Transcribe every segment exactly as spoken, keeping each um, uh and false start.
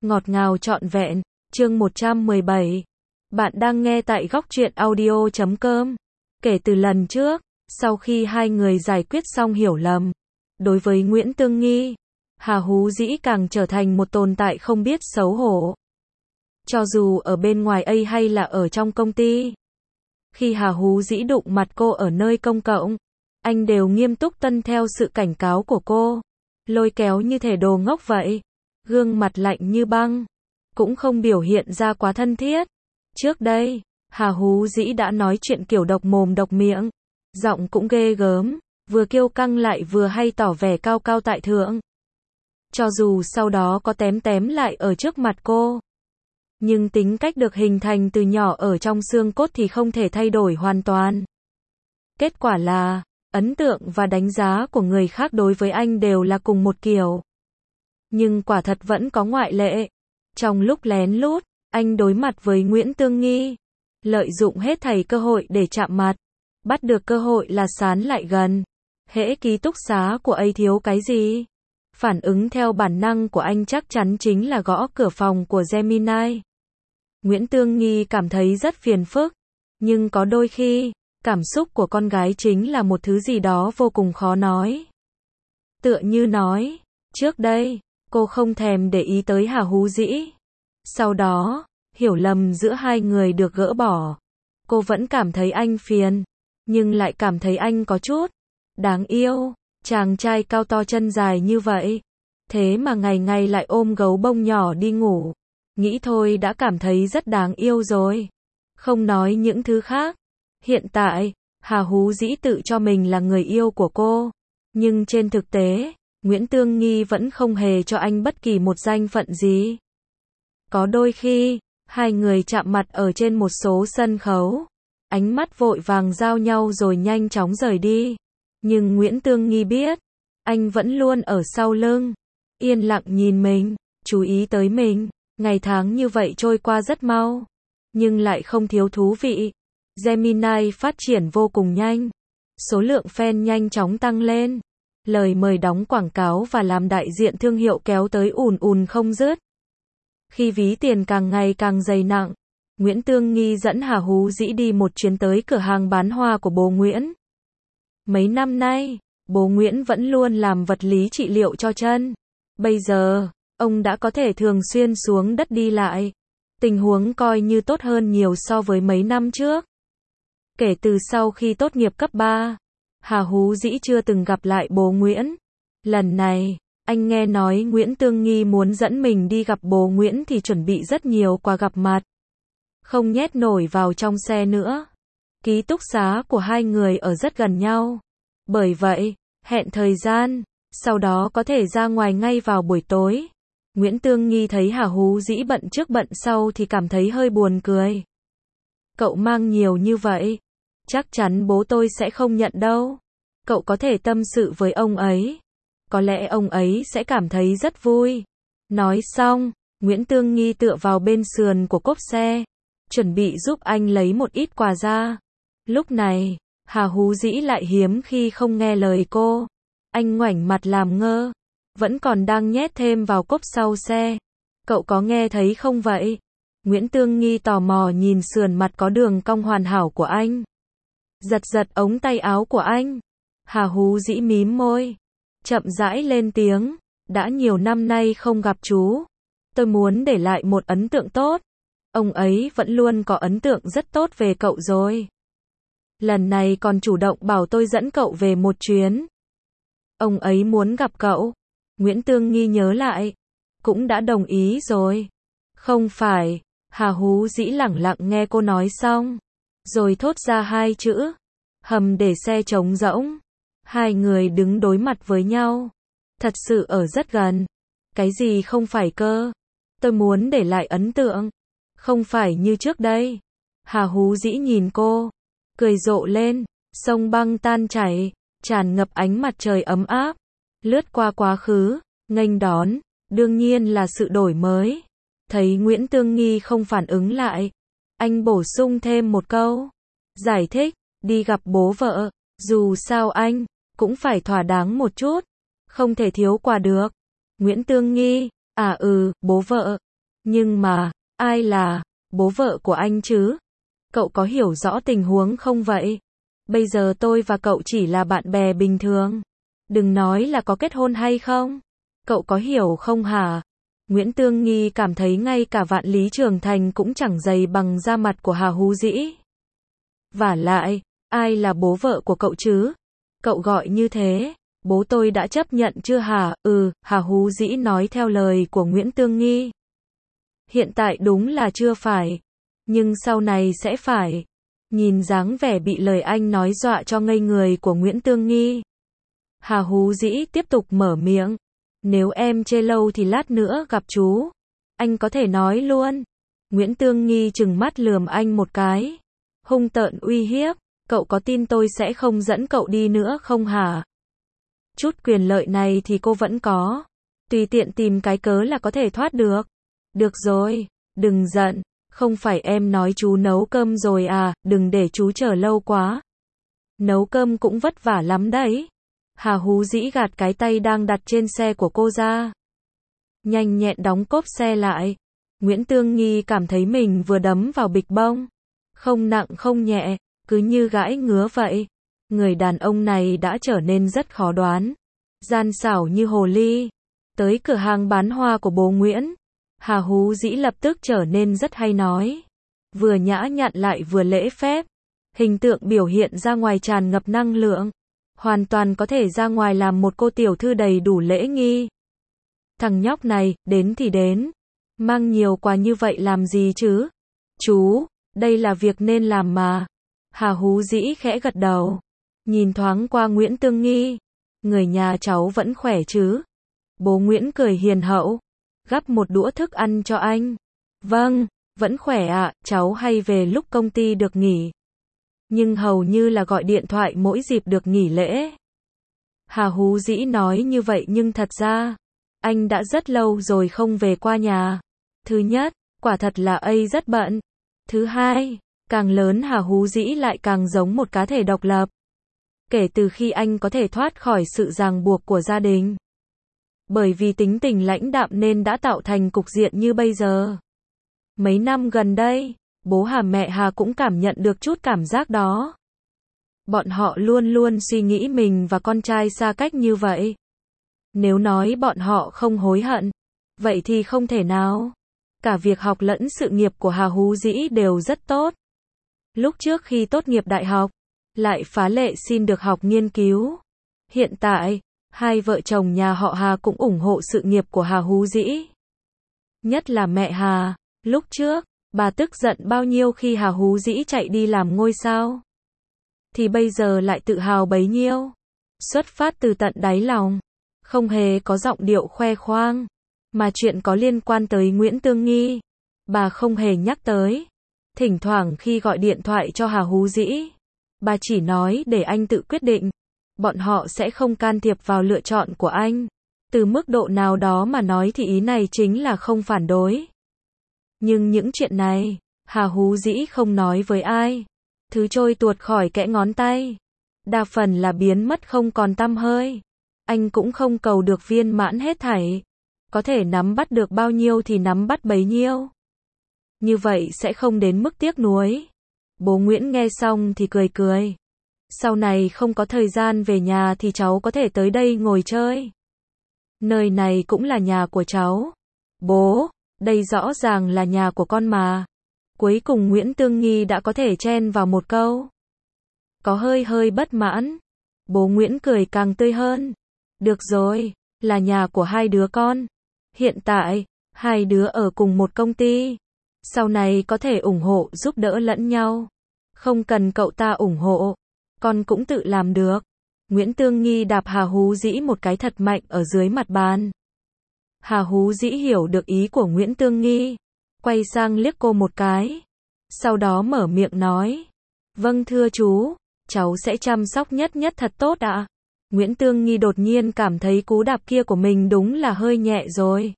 Ngọt ngào trọn vẹn, chương một trăm mười bảy. Bạn đang nghe tại góc truyện audio chấm com. Kể từ lần trước, sau khi hai người giải quyết xong hiểu lầm, đối với Nguyễn Tương Nghi, Hà Hú Dĩ càng trở thành một tồn tại không biết xấu hổ. Cho dù ở bên ngoài A hay là ở trong công ty. Khi Hà Hú Dĩ đụng mặt cô ở nơi công cộng, anh đều nghiêm túc tuân theo sự cảnh cáo của cô, lôi kéo như thể đồ ngốc vậy. Gương mặt lạnh như băng, cũng không biểu hiện ra quá thân thiết. Trước đây, Hà Hú Dĩ đã nói chuyện kiểu độc mồm độc miệng, giọng cũng ghê gớm, vừa kiêu căng lại vừa hay tỏ vẻ cao cao tại thượng. Cho dù sau đó có tém tém lại ở trước mặt cô, nhưng tính cách được hình thành từ nhỏ ở trong xương cốt thì không thể thay đổi hoàn toàn. Kết quả là, ấn tượng và đánh giá của người khác đối với anh đều là cùng một kiểu. Nhưng quả thật vẫn có ngoại lệ. Trong lúc lén lút, anh đối mặt với Nguyễn Tương Nghi, lợi dụng hết thảy cơ hội để chạm mặt, bắt được cơ hội là sán lại gần. Hễ ký túc xá của ấy thiếu cái gì, phản ứng theo bản năng của anh chắc chắn chính là gõ cửa phòng của Gemini. Nguyễn Tương Nghi cảm thấy rất phiền phức, nhưng có đôi khi, cảm xúc của con gái chính là một thứ gì đó vô cùng khó nói. Tựa như nói, trước đây, cô không thèm để ý tới Hà Hú Dĩ. Sau đó, hiểu lầm giữa hai người được gỡ bỏ. Cô vẫn cảm thấy anh phiền, nhưng lại cảm thấy anh có chút đáng yêu. Chàng trai cao to chân dài như vậy, thế mà ngày ngày lại ôm gấu bông nhỏ đi ngủ. Nghĩ thôi đã cảm thấy rất đáng yêu rồi. Không nói những thứ khác. Hiện tại, Hà Hú Dĩ tự cho mình là người yêu của cô. Nhưng trên thực tế, Nguyễn Tương Nghi vẫn không hề cho anh bất kỳ một danh phận gì. Có đôi khi, hai người chạm mặt ở trên một số sân khấu, ánh mắt vội vàng giao nhau rồi nhanh chóng rời đi. Nhưng Nguyễn Tương Nghi biết, anh vẫn luôn ở sau lưng, yên lặng nhìn mình, chú ý tới mình. Ngày tháng như vậy trôi qua rất mau, nhưng lại không thiếu thú vị. Gemini phát triển vô cùng nhanh, số lượng fan nhanh chóng tăng lên. Lời mời đóng quảng cáo và làm đại diện thương hiệu kéo tới ùn ùn không dứt. Khi ví tiền càng ngày càng dày nặng, Nguyễn Tương Nghi dẫn Hà Hú Dĩ đi một chuyến tới cửa hàng bán hoa của bố Nguyễn. Mấy năm nay, bố Nguyễn vẫn luôn làm vật lý trị liệu cho chân. Bây giờ, ông đã có thể thường xuyên xuống đất đi lại. Tình huống coi như tốt hơn nhiều so với mấy năm trước. Kể từ sau khi tốt nghiệp cấp ba, Hà Hú Dĩ chưa từng gặp lại bố Nguyễn. Lần này, anh nghe nói Nguyễn Tương Nghi muốn dẫn mình đi gặp bố Nguyễn thì chuẩn bị rất nhiều quà gặp mặt. Không nhét nổi vào trong xe nữa. Ký túc xá của hai người ở rất gần nhau. Bởi vậy, hẹn thời gian, sau đó có thể ra ngoài ngay vào buổi tối. Nguyễn Tương Nghi thấy Hà Hú Dĩ bận trước bận sau thì cảm thấy hơi buồn cười. Cậu mang nhiều như vậy, chắc chắn bố tôi sẽ không nhận đâu. Cậu có thể tâm sự với ông ấy. Có lẽ ông ấy sẽ cảm thấy rất vui. Nói xong, Nguyễn Tương Nghi tựa vào bên sườn của cốp xe, chuẩn bị giúp anh lấy một ít quà ra. Lúc này, Hà Hú Dĩ lại hiếm khi không nghe lời cô. Anh ngoảnh mặt làm ngơ, vẫn còn đang nhét thêm vào cốp sau xe. Cậu có nghe thấy không vậy? Nguyễn Tương Nghi tò mò nhìn sườn mặt có đường cong hoàn hảo của anh. Giật giật ống tay áo của anh. Hà Hú Dĩ mím môi, chậm rãi lên tiếng, đã nhiều năm nay không gặp chú. Tôi muốn để lại một ấn tượng tốt. Ông ấy vẫn luôn có ấn tượng rất tốt về cậu rồi. Lần này còn chủ động bảo tôi dẫn cậu về một chuyến. Ông ấy muốn gặp cậu. Nguyễn Tương Nghi nhớ lại, cũng đã đồng ý rồi. Không phải. Hà Hú Dĩ lẳng lặng nghe cô nói xong, rồi thốt ra hai chữ, hầm để xe trống rỗng. Hai người đứng đối mặt với nhau, thật sự ở rất gần. Cái gì không phải cơ? Tôi muốn để lại ấn tượng, không phải như trước đây. Hà Hú Dĩ nhìn cô, cười rộ lên, sông băng tan chảy, tràn ngập ánh mặt trời ấm áp, lướt qua quá khứ, nghênh đón, đương nhiên là sự đổi mới. Thấy Nguyễn Tương Nghi không phản ứng lại, anh bổ sung thêm một câu, giải thích, đi gặp bố vợ, dù sao anh cũng phải thỏa đáng một chút, không thể thiếu quà được. Nguyễn Tương Nghi, à ừ, bố vợ, Nhưng mà, ai là bố vợ của anh chứ? Cậu có hiểu rõ tình huống không vậy? Bây giờ tôi và cậu chỉ là bạn bè bình thường. Đừng nói là có kết hôn hay không. Cậu có hiểu không hả? Nguyễn Tương Nghi cảm thấy ngay cả Vạn Lý Trường Thành cũng chẳng dày bằng da mặt của Hà Hú Dĩ. Vả lại, ai là bố vợ của cậu chứ? Cậu gọi như thế, bố tôi đã chấp nhận chưa hả? Ừ, Hà Hú Dĩ nói theo lời của Nguyễn Tương Nghi. Hiện tại đúng là chưa phải, nhưng sau này sẽ phải. Nhìn dáng vẻ bị lời anh nói dọa cho ngây người của Nguyễn Tương Nghi, Hà Hú Dĩ tiếp tục mở miệng. Nếu em chê lâu thì lát nữa gặp chú, anh có thể nói luôn. Nguyễn Tương Nghi trừng mắt lườm anh một cái, hung tợn uy hiếp. Cậu có tin tôi sẽ không dẫn cậu đi nữa không hả? Chút quyền lợi này thì cô vẫn có. Tùy tiện tìm cái cớ là có thể thoát được. Được rồi, đừng giận. Không phải em nói chú nấu cơm rồi à, đừng để chú chờ lâu quá. Nấu cơm cũng vất vả lắm đấy. Hà Hú Dĩ gạt cái tay đang đặt trên xe của cô ra, nhanh nhẹn đóng cốp xe lại. Nguyễn Tương Nghi cảm thấy mình vừa đấm vào bịch bông. Không nặng không nhẹ, cứ như gãi ngứa vậy. Người đàn ông này đã trở nên rất khó đoán, gian xảo như hồ ly. Tới cửa hàng bán hoa của bố Nguyễn, Hà Hú Dĩ lập tức trở nên rất hay nói. Vừa nhã nhặn lại vừa lễ phép. Hình tượng biểu hiện ra ngoài tràn ngập năng lượng. Hoàn toàn có thể ra ngoài làm một cô tiểu thư đầy đủ lễ nghi. Thằng nhóc này, đến thì đến. Mang nhiều quà như vậy làm gì chứ? Chú, đây là việc nên làm mà. Hà Hú Dĩ khẽ gật đầu. Nhìn thoáng qua Nguyễn Tương Nghi. Người nhà cháu vẫn khỏe chứ? Bố Nguyễn cười hiền hậu. Gắp một đũa thức ăn cho anh. Vâng, vẫn khỏe ạ, à, cháu hay về lúc công ty được nghỉ. Nhưng hầu như là gọi điện thoại mỗi dịp được nghỉ lễ. Hà Hú Dĩ nói như vậy nhưng thật ra, anh đã rất lâu rồi không về qua nhà. Thứ nhất, quả thật là ấy rất bận. Thứ hai, càng lớn Hà Hú Dĩ lại càng giống một cá thể độc lập. Kể từ khi anh có thể thoát khỏi sự ràng buộc của gia đình. Bởi vì tính tình lãnh đạm nên đã tạo thành cục diện như bây giờ. Mấy năm gần đây, bố Hà mẹ Hà cũng cảm nhận được chút cảm giác đó. Bọn họ luôn luôn suy nghĩ mình và con trai xa cách như vậy. Nếu nói bọn họ không hối hận, vậy thì không thể nào. Cả việc học lẫn sự nghiệp của Hà Hú Dĩ đều rất tốt. Lúc trước khi tốt nghiệp đại học, lại phá lệ xin được học nghiên cứu. Hiện tại, hai vợ chồng nhà họ Hà cũng ủng hộ sự nghiệp của Hà Hú Dĩ. Nhất là mẹ Hà, lúc trước, bà tức giận bao nhiêu khi Hà Hú Dĩ chạy đi làm ngôi sao. Thì bây giờ lại tự hào bấy nhiêu. Xuất phát từ tận đáy lòng. Không hề có giọng điệu khoe khoang. Mà chuyện có liên quan tới Nguyễn Tương Nghi, bà không hề nhắc tới. Thỉnh thoảng khi gọi điện thoại cho Hà Hú Dĩ, bà chỉ nói để anh tự quyết định. Bọn họ sẽ không can thiệp vào lựa chọn của anh. Từ mức độ nào đó mà nói thì ý này chính là không phản đối. Nhưng những chuyện này, Hà Hú Dĩ không nói với ai. Thứ trôi tuột khỏi kẽ ngón tay. Đa phần là biến mất không còn tăm hơi. Anh cũng không cầu được viên mãn hết thảy. Có thể nắm bắt được bao nhiêu thì nắm bắt bấy nhiêu. Như vậy sẽ không đến mức tiếc nuối. Bố Nguyễn nghe xong thì cười cười. Sau này không có thời gian về nhà thì cháu có thể tới đây ngồi chơi. Nơi này cũng là nhà của cháu. Bố, đây rõ ràng là nhà của con mà. Cuối cùng Nguyễn Tương Nghi đã có thể chen vào một câu. Có hơi hơi bất mãn. Bố Nguyễn cười càng tươi hơn. Được rồi, là nhà của hai đứa con. Hiện tại, hai đứa ở cùng một công ty. Sau này có thể ủng hộ giúp đỡ lẫn nhau. Không cần cậu ta ủng hộ. Con cũng tự làm được. Nguyễn Tương Nghi đạp Hà Hú Dĩ một cái thật mạnh ở dưới mặt bàn. Hà Hú Dĩ hiểu được ý của Nguyễn Tương Nghi. Quay sang liếc cô một cái. Sau đó mở miệng nói. Vâng thưa chú, cháu sẽ chăm sóc nhất nhất thật tốt ạ. À? Nguyễn Tương Nghi đột nhiên cảm thấy cú đạp kia của mình đúng là hơi nhẹ rồi.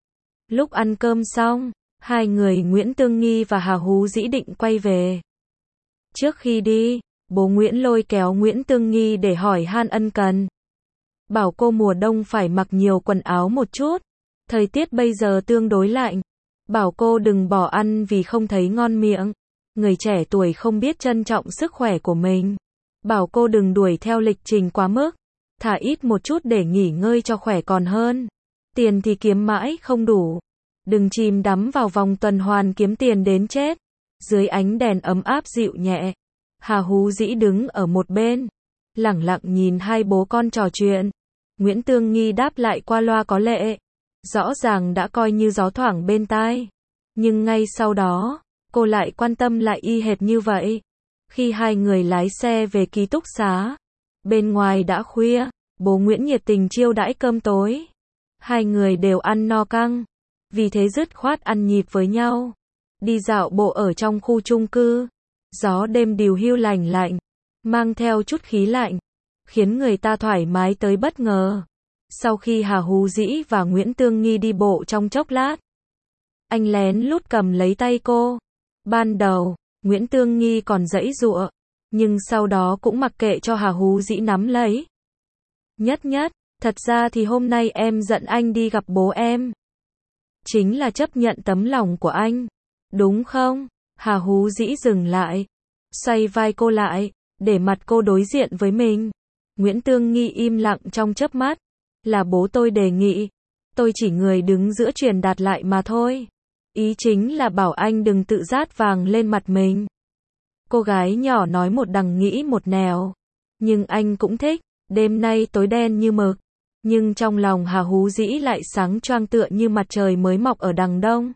Lúc ăn cơm xong, hai người Nguyễn Tương Nghi và Hà Hú Dĩ định quay về. Trước khi đi, bố Nguyễn lôi kéo Nguyễn Tương Nghi để hỏi han ân cần. Bảo cô mùa đông phải mặc nhiều quần áo một chút. Thời tiết bây giờ tương đối lạnh. Bảo cô đừng bỏ ăn vì không thấy ngon miệng. Người trẻ tuổi không biết trân trọng sức khỏe của mình. Bảo cô đừng đuổi theo lịch trình quá mức. Thả ít một chút để nghỉ ngơi cho khỏe còn hơn. Tiền thì kiếm mãi không đủ. Đừng chìm đắm vào vòng tuần hoàn kiếm tiền đến chết. Dưới ánh đèn ấm áp dịu nhẹ, Hà Hú Dĩ đứng ở một bên, lẳng lặng nhìn hai bố con trò chuyện. Nguyễn Tương Nghi đáp lại qua loa có lệ, rõ ràng đã coi như gió thoảng bên tai. Nhưng ngay sau đó, cô lại quan tâm lại y hệt như vậy. Khi hai người lái xe về ký túc xá, bên ngoài đã khuya, bố Nguyễn nhiệt tình chiêu đãi cơm tối. Hai người đều ăn no căng, vì thế dứt khoát ăn nhịp với nhau. Đi dạo bộ ở trong khu chung cư, gió đêm điều hưu lành lạnh, mang theo chút khí lạnh, khiến người ta thoải mái tới bất ngờ. Sau khi Hà Hú Dĩ và Nguyễn Tương Nghi đi bộ trong chốc lát, anh lén lút cầm lấy tay cô. Ban đầu, Nguyễn Tương Nghi còn giãy giụa, nhưng sau đó cũng mặc kệ cho Hà Hú Dĩ nắm lấy. Nhất nhất, thật ra thì hôm nay em dẫn anh đi gặp bố em. Chính là chấp nhận tấm lòng của anh, đúng không? Hà Hú Dĩ dừng lại, xoay vai cô lại, để mặt cô đối diện với mình. Nguyễn Tương Nghi im lặng trong chớp mắt. Là bố tôi đề nghị, tôi chỉ người đứng giữa truyền đạt lại mà thôi. Ý chính là bảo anh đừng tự dát vàng lên mặt mình. Cô gái nhỏ nói một đằng nghĩ một nẻo. Nhưng anh cũng thích, đêm nay tối đen như mực. Nhưng trong lòng Hà Hú Dĩ lại sáng choang tựa như mặt trời mới mọc ở đằng đông.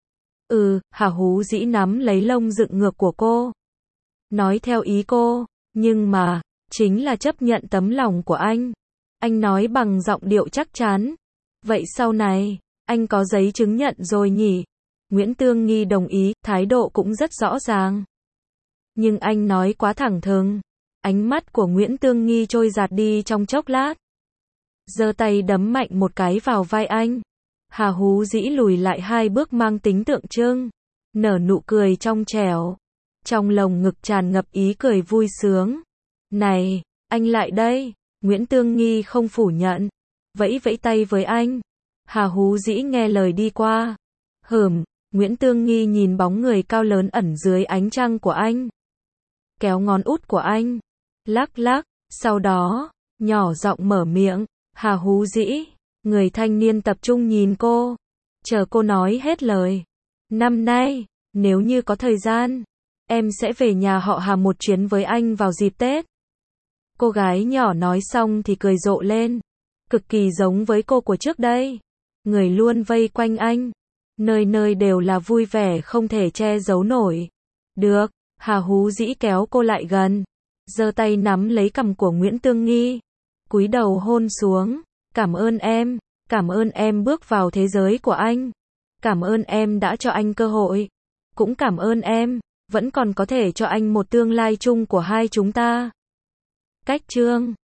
Ừ, Hà Hú Dĩ nắm lấy lông dựng ngược của cô. Nói theo ý cô, nhưng mà, chính là chấp nhận tấm lòng của anh. Anh nói bằng giọng điệu chắc chắn. Vậy sau này, anh có giấy chứng nhận rồi nhỉ? Nguyễn Tương Nghi đồng ý, thái độ cũng rất rõ ràng. Nhưng anh nói quá thẳng thừng. Ánh mắt của Nguyễn Tương Nghi trôi giạt đi trong chốc lát. Giơ tay đấm mạnh một cái vào vai anh. Hà Hú Dĩ lùi lại hai bước mang tính tượng trưng, nở nụ cười trong trẻo. Trong lồng ngực tràn ngập ý cười vui sướng. Này, anh lại đây. Nguyễn Tương Nghi không phủ nhận, vẫy vẫy tay với anh. Hà Hú Dĩ nghe lời đi qua. Hừm, Nguyễn Tương Nghi nhìn bóng người cao lớn ẩn dưới ánh trăng của anh. Kéo ngón út của anh, lắc lắc, sau đó, nhỏ giọng mở miệng. Hà Hú Dĩ, người thanh niên tập trung nhìn cô, chờ cô nói hết lời. Năm nay, nếu như có thời gian, em sẽ về nhà họ Hà một chuyến với anh vào dịp Tết. Cô gái nhỏ nói xong thì cười rộ lên, cực kỳ giống với cô của trước đây. Người luôn vây quanh anh, nơi nơi đều là vui vẻ không thể che giấu nổi. Được, Hà Hú Dĩ kéo cô lại gần, giơ tay nắm lấy cằm của Nguyễn Tương Nghi, cúi đầu hôn xuống. Cảm ơn em, cảm ơn em bước vào thế giới của anh. Cảm ơn em đã cho anh cơ hội. Cũng cảm ơn em, vẫn còn có thể cho anh một tương lai chung của hai chúng ta. Cách chương